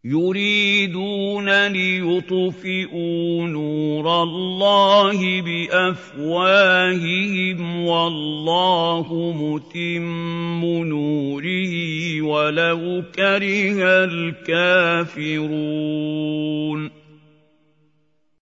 يُرِيدُونَ لِيُطْفِئُوا نُورَ اللَّهِ بِأَفْوَاهِهِمْ وَاللَّهُ مُتِمُّ نُورِهِ وَلَوْ كَرِهَ الْكَافِرُونَ